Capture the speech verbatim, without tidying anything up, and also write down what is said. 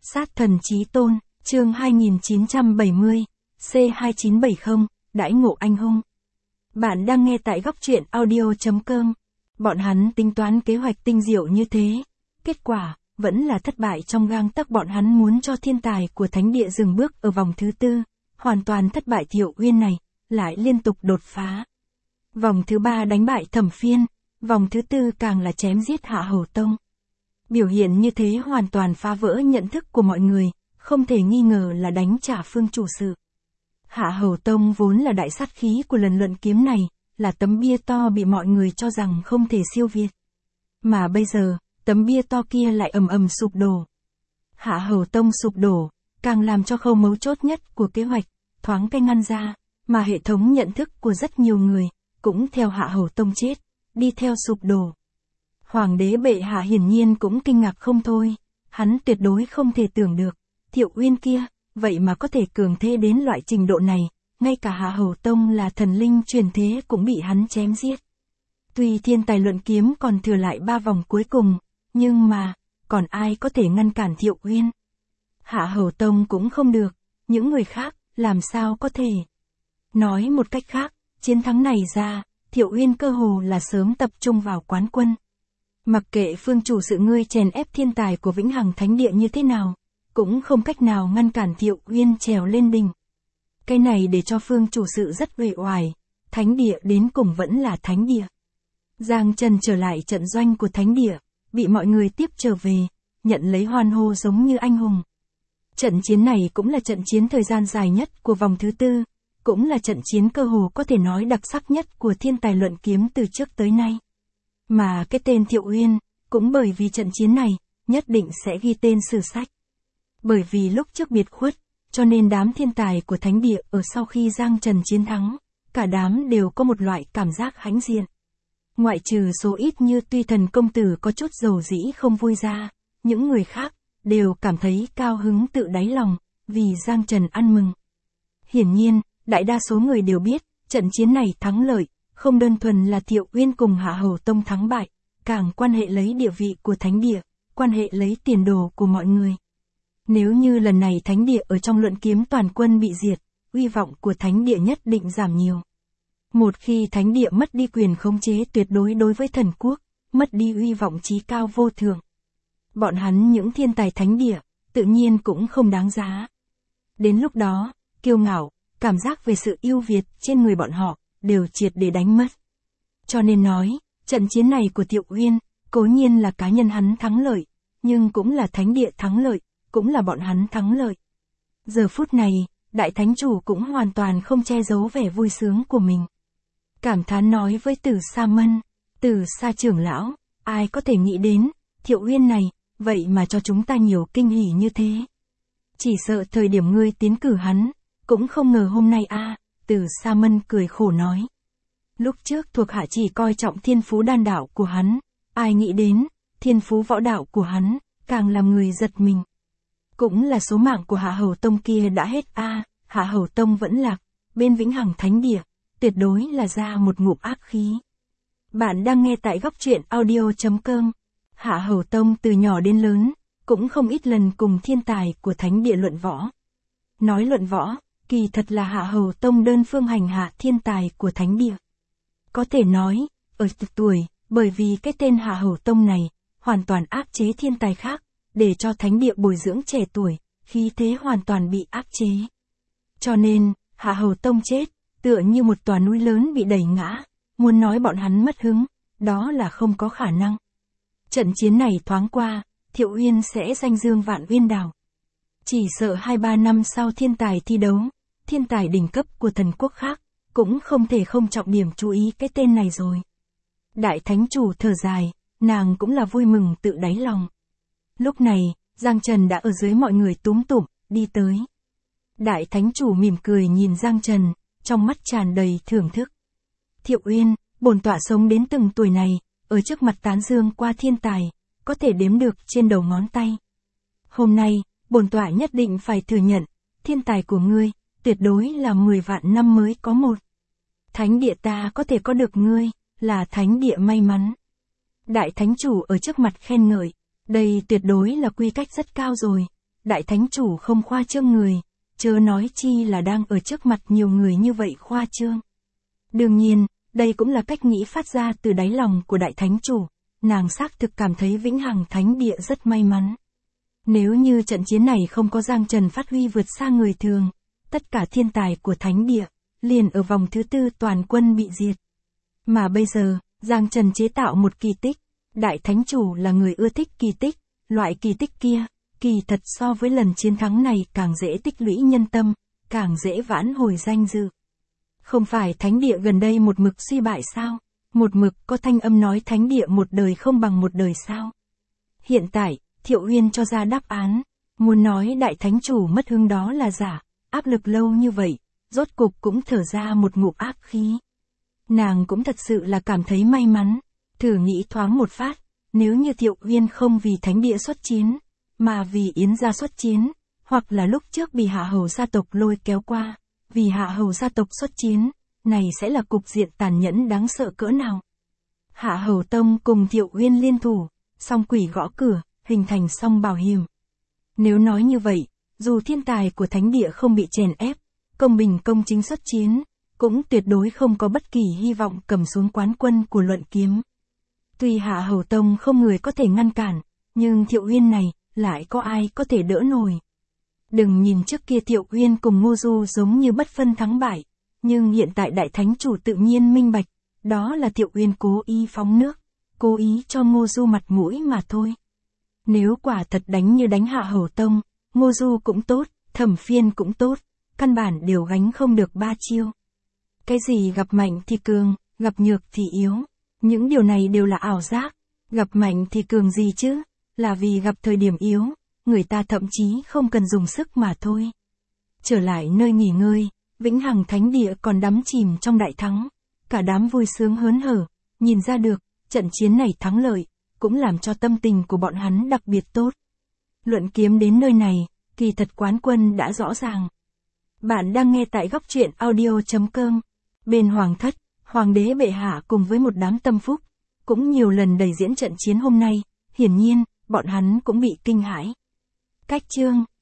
Sát thần chí tôn, chương hai nghìn chín trăm bảy mươi, C hai chín bảy không, đãi ngộ anh hùng. Bạn đang nghe tại góc truyện audio chấm com. Bọn hắn tính toán kế hoạch tinh diệu như thế. Kết quả, vẫn là thất bại trong gang tấc. Bọn hắn muốn cho thiên tài của thánh địa dừng bước ở vòng thứ tư. Hoàn toàn thất bại. Thiệu Uyên này, lại liên tục đột phá. Vòng thứ ba đánh bại Thẩm Phiên, vòng thứ tư càng là chém giết Hạ Hầu Tông. Biểu hiện như thế hoàn toàn phá vỡ nhận thức của mọi người, không thể nghi ngờ là đánh trả Phương chủ sự. Hạ Hầu Tông vốn là đại sát khí của lần luận kiếm này, là tấm bia to bị mọi người cho rằng không thể siêu việt. Mà bây giờ, tấm bia to kia lại ầm ầm sụp đổ. Hạ Hầu Tông sụp đổ, càng làm cho khâu mấu chốt nhất của kế hoạch, thoáng cái ngăn ra, mà hệ thống nhận thức của rất nhiều người, cũng theo Hạ Hầu Tông chết, đi theo sụp đổ. Hoàng đế bệ hạ hiển nhiên cũng kinh ngạc không thôi, hắn tuyệt đối không thể tưởng được, Thiệu Uyên kia, vậy mà có thể cường thế đến loại trình độ này, ngay cả Hạ Hầu Tông là thần linh truyền thế cũng bị hắn chém giết. Tuy thiên tài luận kiếm còn thừa lại ba vòng cuối cùng, nhưng mà, còn ai có thể ngăn cản Thiệu Uyên? Hạ Hầu Tông cũng không được, những người khác, làm sao có thể? Nói một cách khác, chiến thắng này ra, Thiệu Uyên cơ hồ là sớm tập trung vào quán quân. Mặc kệ Phương chủ sự ngươi chèn ép thiên tài của Vĩnh Hằng Thánh Địa như thế nào, cũng không cách nào ngăn cản Thiệu Uyên trèo lên đỉnh. Cái này để cho Phương chủ sự rất uể oải, Thánh Địa đến cùng vẫn là Thánh Địa. Giang Trần trở lại trận doanh của Thánh Địa, bị mọi người tiếp trở về, nhận lấy hoan hô giống như anh hùng. Trận chiến này cũng là trận chiến thời gian dài nhất của vòng thứ tư, cũng là trận chiến cơ hồ có thể nói đặc sắc nhất của thiên tài luận kiếm từ trước tới nay. Mà cái tên Thiệu Uyên, cũng bởi vì trận chiến này, nhất định sẽ ghi tên sử sách. Bởi vì lúc trước biệt khuất, cho nên đám thiên tài của Thánh Địa ở sau khi Giang Trần chiến thắng, cả đám đều có một loại cảm giác hãnh diện. Ngoại trừ số ít như Tuy Thần công tử có chút dầu dĩ không vui ra, những người khác, đều cảm thấy cao hứng tự đáy lòng, vì Giang Trần ăn mừng. Hiển nhiên, đại đa số người đều biết, trận chiến này thắng lợi, không đơn thuần là Thiệu Uyên cùng Hạ Hầu Tông thắng bại, càng quan hệ lấy địa vị của Thánh Địa, quan hệ lấy tiền đồ của mọi người. Nếu như lần này Thánh Địa ở trong luận kiếm toàn quân bị diệt, uy vọng của Thánh Địa nhất định giảm nhiều. Một khi Thánh Địa mất đi quyền khống chế tuyệt đối đối với thần quốc, mất đi uy vọng chí cao vô thượng. Bọn hắn những thiên tài Thánh Địa, tự nhiên cũng không đáng giá. Đến lúc đó, kiêu ngạo, cảm giác về sự ưu việt trên người bọn họ, đều triệt để đánh mất. Cho nên nói, trận chiến này của Thiệu Uyên, cố nhiên là cá nhân hắn thắng lợi, nhưng cũng là Thánh Địa thắng lợi, cũng là bọn hắn thắng lợi. Giờ phút này, Đại Thánh Chủ cũng hoàn toàn không che giấu vẻ vui sướng của mình. Cảm thán nói với Từ Sa Mân, Từ Sa trưởng lão, ai có thể nghĩ đến, Thiệu Uyên này, vậy mà cho chúng ta nhiều kinh hỉ như thế. Chỉ sợ thời điểm ngươi tiến cử hắn, cũng không ngờ hôm nay a. À, Từ Sa Mân cười khổ nói. Lúc trước thuộc hạ chỉ coi trọng thiên phú đan đạo của hắn, ai nghĩ đến, thiên phú võ đạo của hắn, càng làm người giật mình. Cũng là số mạng của Hạ Hầu Tông kia đã hết a. À, Hạ Hầu Tông vẫn lạc, bên Vĩnh Hằng Thánh Địa, tuyệt đối là ra một ngụm ác khí. Bạn đang nghe tại góc truyện audio chấm com. Hạ Hầu Tông từ nhỏ đến lớn, cũng không ít lần cùng thiên tài của Thánh Địa luận võ. Nói luận võ, kỳ thật là Hạ Hầu Tông đơn phương hành hạ thiên tài của Thánh Địa. Có thể nói, ở tuổi, bởi vì cái tên Hạ Hầu Tông này, hoàn toàn áp chế thiên tài khác, để cho Thánh Địa bồi dưỡng trẻ tuổi, khí thế hoàn toàn bị áp chế. Cho nên, Hạ Hầu Tông chết, tựa như một tòa núi lớn bị đẩy ngã, muốn nói bọn hắn mất hứng, đó là không có khả năng. Trận chiến này thoáng qua, Thiệu Uyên sẽ danh dương vạn uyên đảo. Chỉ sợ hai ba năm sau thiên tài thi đấu, thiên tài đỉnh cấp của thần quốc khác, cũng không thể không trọng điểm chú ý cái tên này rồi. Đại Thánh Chủ thở dài, nàng cũng là vui mừng tự đáy lòng. Lúc này, Giang Trần đã ở dưới mọi người túm tụm, đi tới. Đại Thánh Chủ mỉm cười nhìn Giang Trần, trong mắt tràn đầy thưởng thức. Thiệu Uyên, bổn tọa sống đến từng tuổi này, ở trước mặt tán dương qua thiên tài, có thể đếm được trên đầu ngón tay. Hôm nay, bổn tọa nhất định phải thừa nhận, thiên tài của ngươi, tuyệt đối là mười vạn năm mới có một. Thánh Địa ta có thể có được ngươi, là Thánh Địa may mắn. Đại Thánh Chủ ở trước mặt khen ngợi, đây tuyệt đối là quy cách rất cao rồi, đại thánh chủ không khoa trương người, chớ nói chi là đang ở trước mặt nhiều người như vậy khoa trương. Đương nhiên, đây cũng là cách nghĩ phát ra từ đáy lòng của đại thánh chủ, nàng xác thực cảm thấy Vĩnh Hằng Thánh Địa rất may mắn. Nếu như trận chiến này không có Giang Trần phát huy vượt xa người thường, tất cả thiên tài của Thánh Địa, liền ở vòng thứ tư toàn quân bị diệt. Mà bây giờ, Giang Trần chế tạo một kỳ tích, đại thánh chủ là người ưa thích kỳ tích, loại kỳ tích kia, kỳ thật so với lần chiến thắng này càng dễ tích lũy nhân tâm, càng dễ vãn hồi danh dự. Không phải Thánh Địa gần đây một mực suy bại sao? Một mực có thanh âm nói Thánh Địa một đời không bằng một đời sao? Hiện tại, Thiệu Uyên cho ra đáp án, muốn nói đại thánh chủ mất hứng đó là giả, áp lực lâu như vậy, rốt cục cũng thở ra một ngụm ác khí. Nàng cũng thật sự là cảm thấy may mắn, thử nghĩ thoáng một phát, nếu như Thiệu Uyên không vì Thánh Địa xuất chiến, mà vì Yến gia xuất chiến, hoặc là lúc trước bị Hạ Hầu gia tộc lôi kéo qua, vì Hạ Hầu gia tộc xuất chiến, này sẽ là cục diện tàn nhẫn đáng sợ cỡ nào. Hạ Hầu Tông cùng Thiệu Uyên liên thủ, song quỷ gõ cửa, hình thành song bảo hiểm. Nếu nói như vậy, dù thiên tài của Thánh Địa không bị chèn ép, công bình công chính xuất chiến, cũng tuyệt đối không có bất kỳ hy vọng cầm xuống quán quân của Luận Kiếm. Tuy Hạ Hầu Tông không người có thể ngăn cản, nhưng Thiệu Uyên này, lại có ai có thể đỡ nổi. Đừng nhìn trước kia Thiệu Uyên cùng Ngô Du giống như bất phân thắng bại, nhưng hiện tại đại thánh chủ tự nhiên minh bạch, đó là Thiệu Uyên cố ý phóng nước, cố ý cho Ngô Du mặt mũi mà thôi. Nếu quả thật đánh như đánh Hạ Hầu Tông, Ngô Du cũng tốt, Thẩm Phiên cũng tốt, căn bản đều gánh không được ba chiêu. Cái gì gặp mạnh thì cường, gặp nhược thì yếu, những điều này đều là ảo giác, gặp mạnh thì cường gì chứ, là vì gặp thời điểm yếu, người ta thậm chí không cần dùng sức mà thôi. Trở lại nơi nghỉ ngơi, Vĩnh Hằng Thánh Địa còn đắm chìm trong đại thắng, cả đám vui sướng hớn hở, nhìn ra được, trận chiến này thắng lợi, cũng làm cho tâm tình của bọn hắn đặc biệt tốt. Luận Kiếm đến nơi này, kỳ thật quán quân đã rõ ràng. Bạn đang nghe tại góc truyện audio chấm com. Bên Hoàng thất, Hoàng đế bệ hạ cùng với một đám tâm phúc, cũng nhiều lần đẩy diễn trận chiến hôm nay, hiển nhiên, bọn hắn cũng bị kinh hãi. Cách chương